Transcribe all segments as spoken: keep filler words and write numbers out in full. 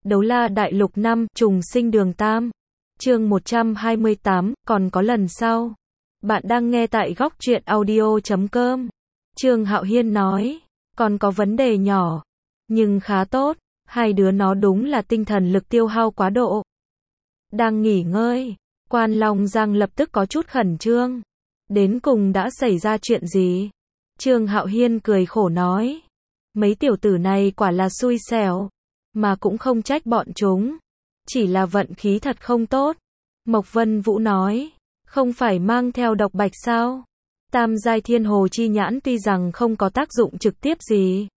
Đấu La Đại Lục năm, Trùng Sinh Đường Tam. Chương một trăm hai mươi tám, còn có lần sau. Bạn đang nghe tại góc truyện audio chấm com. Trương Hạo Hiên nói, còn có vấn đề nhỏ, nhưng khá tốt, hai đứa nó đúng là tinh thần lực tiêu hao quá độ. Đang nghỉ ngơi, Quan Long Giang lập tức có chút khẩn trương. Đến cùng đã xảy ra chuyện gì? Trương Hạo Hiên cười khổ nói, mấy tiểu tử này quả là xui xẻo, mà cũng không trách bọn chúng, chỉ là vận khí thật không tốt. Mộc Vân Vũ nói, không phải mang theo độc bạch sao? Tam giai thiên hồ chi nhãn tuy rằng không có tác dụng trực tiếp gì,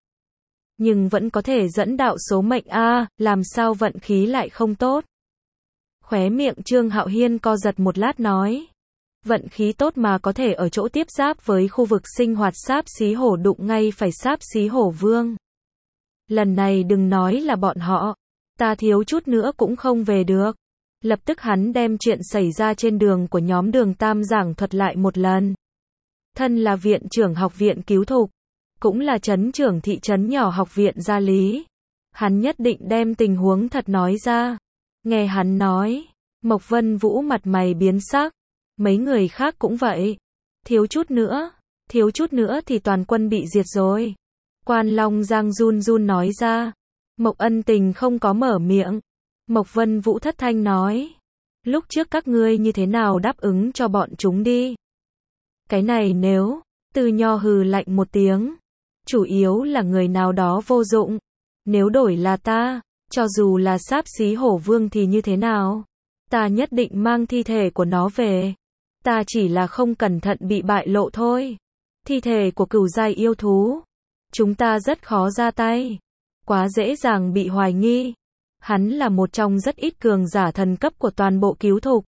nhưng vẫn có thể dẫn đạo số mệnh a, làm sao vận khí lại không tốt? Khóe miệng Trương Hạo Hiên co giật một lát nói, vận khí tốt mà có thể ở chỗ tiếp giáp với khu vực sinh hoạt Sáp Xí Hổ đụng ngay phải Sáp Xí Hổ Vương. Lần này đừng nói là bọn họ, ta thiếu chút nữa cũng không về được. Lập tức hắn đem chuyện xảy ra trên đường của nhóm Đường Tam giảng thuật lại một lần. Thân là viện trưởng học viện cứu thục, cũng là trấn trưởng thị trấn nhỏ học viện Gia Lý, hắn nhất định đem tình huống thật nói ra. Nghe hắn nói, Mộc Vân Vũ mặt mày biến sắc, mấy người khác cũng vậy. Thiếu chút nữa, thiếu chút nữa thì toàn quân bị diệt rồi. Quan Long Giang run run nói ra. Mộc Ân Tình không có mở miệng. Mộc Vân Vũ thất thanh nói, lúc trước các ngươi như thế nào đáp ứng cho bọn chúng đi? Cái này nếu, Từ Nho hừ lạnh một tiếng, chủ yếu là người nào đó vô dụng. Nếu đổi là ta, cho dù là Sáp Xí Hổ Vương thì như thế nào? Ta nhất định mang thi thể của nó về. Ta chỉ là không cẩn thận bị bại lộ thôi. Thi thể của cửu giai yêu thú, chúng ta rất khó ra tay, quá dễ dàng bị hoài nghi. Hắn là một trong rất ít cường giả thần cấp của toàn bộ cứu thục.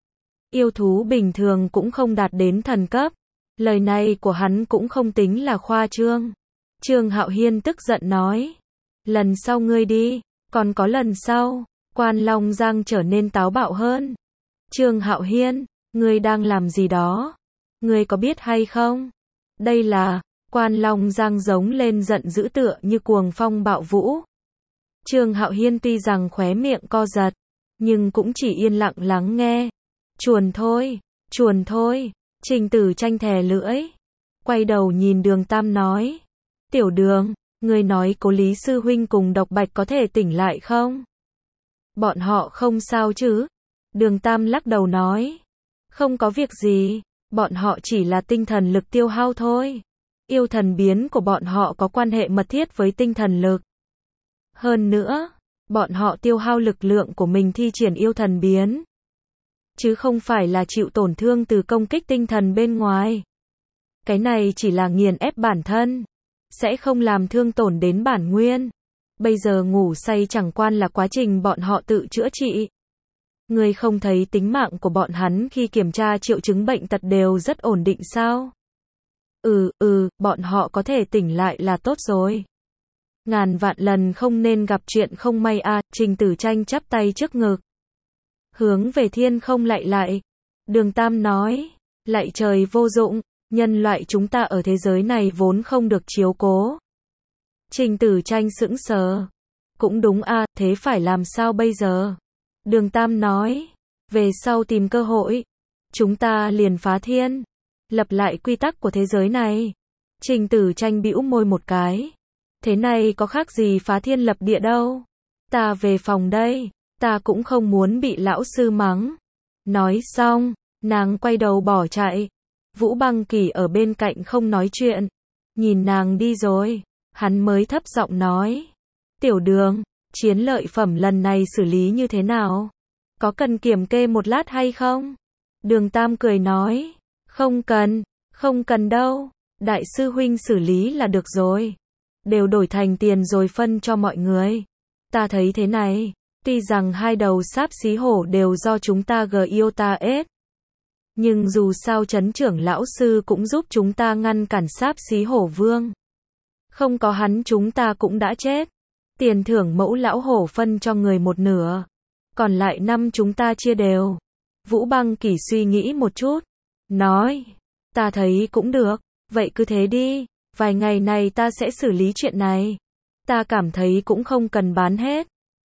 Yêu thú bình thường cũng không đạt đến thần cấp. Lời này của hắn cũng không tính là khoa trương. Trương Hạo Hiên tức giận nói, lần sau ngươi đi, còn có lần sau. Quan Long Giang trở nên táo bạo hơn. Trương Hạo Hiên, ngươi đang làm gì đó? Ngươi có biết hay không? Đây là, Quan Long Giang giống lên giận dữ tựa như cuồng phong bạo vũ. Trương Hạo Hiên tuy rằng khóe miệng co giật, nhưng cũng chỉ yên lặng lắng nghe. Chuồn thôi, chuồn thôi. Trình Tử Tranh thè lưỡi, quay đầu nhìn Đường Tam nói, tiểu Đường, ngươi nói Cố Lý sư huynh cùng Độc Bạch có thể tỉnh lại không? Bọn họ không sao chứ? Đường Tam lắc đầu nói, không có việc gì, bọn họ chỉ là tinh thần lực tiêu hao thôi. Yêu thần biến của bọn họ có quan hệ mật thiết với tinh thần lực. Hơn nữa, bọn họ tiêu hao lực lượng của mình thi triển yêu thần biến, chứ không phải là chịu tổn thương từ công kích tinh thần bên ngoài. Cái này chỉ là nghiền ép bản thân, sẽ không làm thương tổn đến bản nguyên. Bây giờ ngủ say chẳng quan là quá trình bọn họ tự chữa trị. Ngươi không thấy tính mạng của bọn hắn khi kiểm tra triệu chứng bệnh tật đều rất ổn định sao? Ừ, ừ, bọn họ có thể tỉnh lại là tốt rồi. Ngàn vạn lần không nên gặp chuyện không may a. Trình Tử Tranh chắp tay trước ngực, hướng về thiên không lạy lại. Đường Tam nói, lạy trời vô dụng, nhân loại chúng ta ở thế giới này vốn không được chiếu cố. Trình Tử Tranh sững sờ, cũng đúng a, thế phải làm sao bây giờ? Đường Tam nói, về sau tìm cơ hội, chúng ta liền phá thiên, lập lại quy tắc của thế giới này. Trình Tử Tranh bĩu môi một cái, thế này có khác gì phá thiên lập địa đâu. Ta về phòng đây, ta cũng không muốn bị lão sư mắng. Nói xong, nàng quay đầu bỏ chạy. Vũ Băng Kỳ ở bên cạnh không nói chuyện, nhìn nàng đi rồi, hắn mới thấp giọng nói, tiểu Đường, chiến lợi phẩm lần này xử lý như thế nào? Có cần kiểm kê một lát hay không? Đường Tam cười nói, không cần, không cần đâu, đại sư huynh xử lý là được rồi. Đều đổi thành tiền rồi phân cho mọi người. Ta thấy thế này, tuy rằng hai đầu Sáp Xí Hổ đều do chúng ta gờ yêu ta ết, nhưng dù sao trấn trưởng lão sư cũng giúp chúng ta ngăn cản Sáp Xí Hổ Vương. Không có hắn chúng ta cũng đã chết. Tiền thưởng mẫu lão hổ phân cho người một nửa, còn lại năm chúng ta chia đều. Vũ Băng Kỳ suy nghĩ một chút, nói, ta thấy cũng được, vậy cứ thế đi, vài ngày này ta sẽ xử lý chuyện này. Ta cảm thấy cũng không cần bán hết.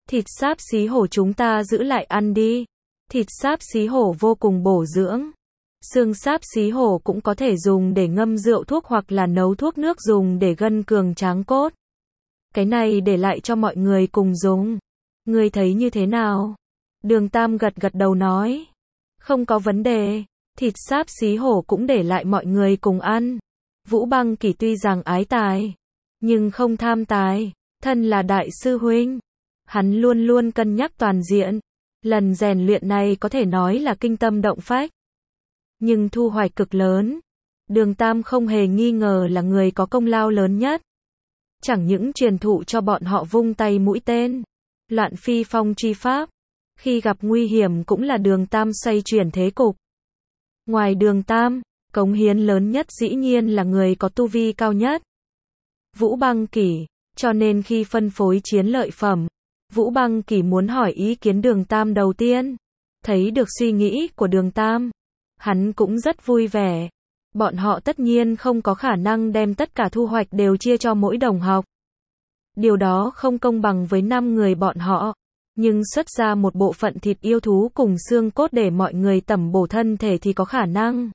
Thịt sáp xí hổ chúng ta giữ lại ăn đi. Thịt sáp xí hổ vô cùng bổ dưỡng. Xương sáp xí hổ cũng có thể dùng để ngâm rượu thuốc hoặc là nấu thuốc nước dùng để gân cường tráng cốt. Cái này để lại cho mọi người cùng dùng. Ngươi thấy như thế nào? Đường Tam gật gật đầu nói. Không có vấn đề. Thịt sáp xí hổ cũng để lại mọi người cùng ăn. Vũ Băng Kỳ tuy rằng ái tài, nhưng không tham tài. Thân là đại sư huynh, hắn luôn luôn cân nhắc toàn diện. Lần rèn luyện này có thể nói là kinh tâm động phách, nhưng thu hoạch cực lớn. Đường Tam không hề nghi ngờ là người có công lao lớn nhất. Chẳng những truyền thụ cho bọn họ vung tay mũi tên, loạn phi phong chi pháp, khi gặp nguy hiểm cũng là Đường Tam xoay chuyển thế cục. Ngoài Đường Tam, cống hiến lớn nhất dĩ nhiên là người có tu vi cao nhất, Vũ Băng Kỳ. Cho nên khi phân phối chiến lợi phẩm, Vũ Băng Kỳ muốn hỏi ý kiến Đường Tam đầu tiên. Thấy được suy nghĩ của Đường Tam, hắn cũng rất vui vẻ. Bọn họ tất nhiên không có khả năng đem tất cả thu hoạch đều chia cho mỗi đồng học. Điều đó không công bằng với năm người bọn họ. Nhưng xuất ra một bộ phận thịt yêu thú cùng xương cốt để mọi người tẩm bổ thân thể thì có khả năng.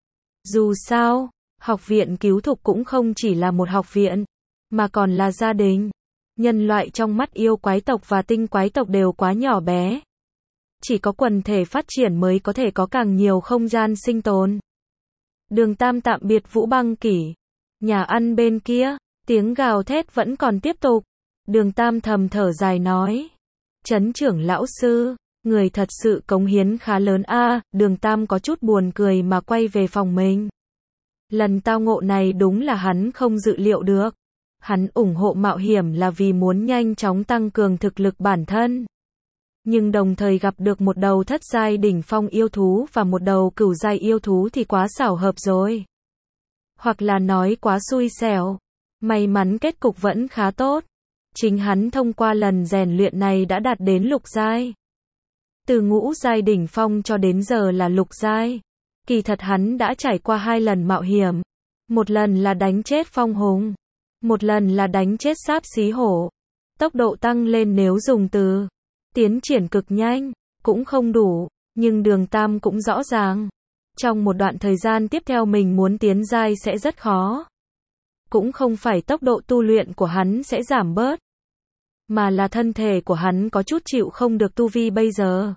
Dù sao, học viện cứu thục cũng không chỉ là một học viện, mà còn là gia đình. Nhân loại trong mắt yêu quái tộc và tinh quái tộc đều quá nhỏ bé. Chỉ có quần thể phát triển mới có thể có càng nhiều không gian sinh tồn. Đường Tam tạm biệt Vũ Băng Kỳ. Nhà ăn bên kia, tiếng gào thét vẫn còn tiếp tục. Đường Tam thầm thở dài nói. Trấn trưởng lão sư, người thật sự cống hiến khá lớn a. À, Đường Tam có chút buồn cười mà quay về phòng mình. Lần tao ngộ này đúng là hắn không dự liệu được. Hắn ủng hộ mạo hiểm là vì muốn nhanh chóng tăng cường thực lực bản thân. Nhưng đồng thời gặp được một đầu thất giai đỉnh phong yêu thú và một đầu cửu giai yêu thú thì quá xảo hợp rồi. Hoặc là nói quá xui xẻo. May mắn kết cục vẫn khá tốt. Chính hắn thông qua lần rèn luyện này đã đạt đến lục giai. Từ ngũ giai đỉnh phong cho đến giờ là lục giai. Kỳ thật hắn đã trải qua hai lần mạo hiểm. Một lần là đánh chết phong hùng. Một lần là đánh chết sáp xí hổ. Tốc độ tăng lên nếu dùng từ tiến triển cực nhanh, cũng không đủ, nhưng Đường Tam cũng rõ ràng. Trong một đoạn thời gian tiếp theo mình muốn tiến giai sẽ rất khó. Cũng không phải tốc độ tu luyện của hắn sẽ giảm bớt, mà là thân thể của hắn có chút chịu không được tu vi bây giờ.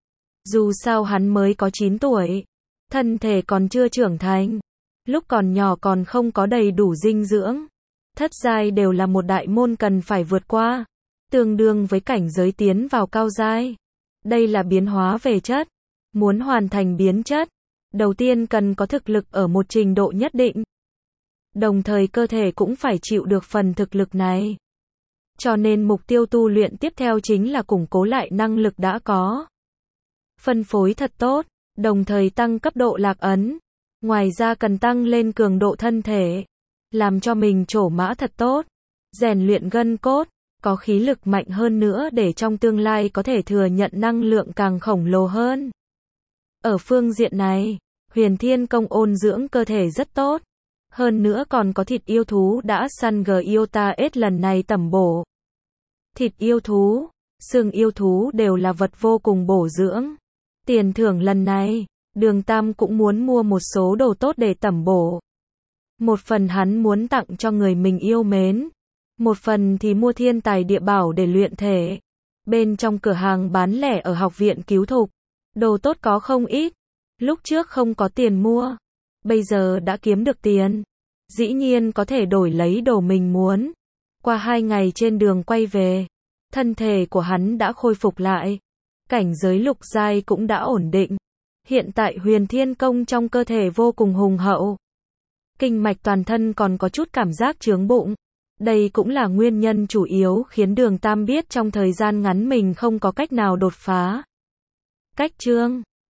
Dù sao hắn mới có chín tuổi, thân thể còn chưa trưởng thành, lúc còn nhỏ còn không có đầy đủ dinh dưỡng. Thất giai đều là một đại môn cần phải vượt qua, tương đương với cảnh giới tiến vào cao giai. Đây là biến hóa về chất. Muốn hoàn thành biến chất, đầu tiên cần có thực lực ở một trình độ nhất định. Đồng thời cơ thể cũng phải chịu được phần thực lực này. Cho nên mục tiêu tu luyện tiếp theo chính là củng cố lại năng lực đã có. Phân phối thật tốt, đồng thời tăng cấp độ lạc ấn. Ngoài ra cần tăng lên cường độ thân thể, làm cho mình trổ mã thật tốt, rèn luyện gân cốt, có khí lực mạnh hơn nữa để trong tương lai có thể thừa nhận năng lượng càng khổng lồ hơn. Ở phương diện này, Huyền Thiên Công ôn dưỡng cơ thể rất tốt. Hơn nữa còn có thịt yêu thú đã săn g yêu ta ết lần này tẩm bổ. Thịt yêu thú, xương yêu thú đều là vật vô cùng bổ dưỡng. Tiền thưởng lần này, Đường Tam cũng muốn mua một số đồ tốt để tẩm bổ. Một phần hắn muốn tặng cho người mình yêu mến. Một phần thì mua thiên tài địa bảo để luyện thể. Bên trong cửa hàng bán lẻ ở học viện cứu thục, đồ tốt có không ít. Lúc trước không có tiền mua, bây giờ đã kiếm được tiền, dĩ nhiên có thể đổi lấy đồ mình muốn. Qua hai ngày trên đường quay về, thân thể của hắn đã khôi phục lại. Cảnh giới lục giai cũng đã ổn định. Hiện tại Huyền Thiên Công trong cơ thể vô cùng hùng hậu. Kinh mạch toàn thân còn có chút cảm giác chướng bụng. Đây cũng là nguyên nhân chủ yếu khiến Đường Tam biết trong thời gian ngắn mình không có cách nào đột phá. Cách chương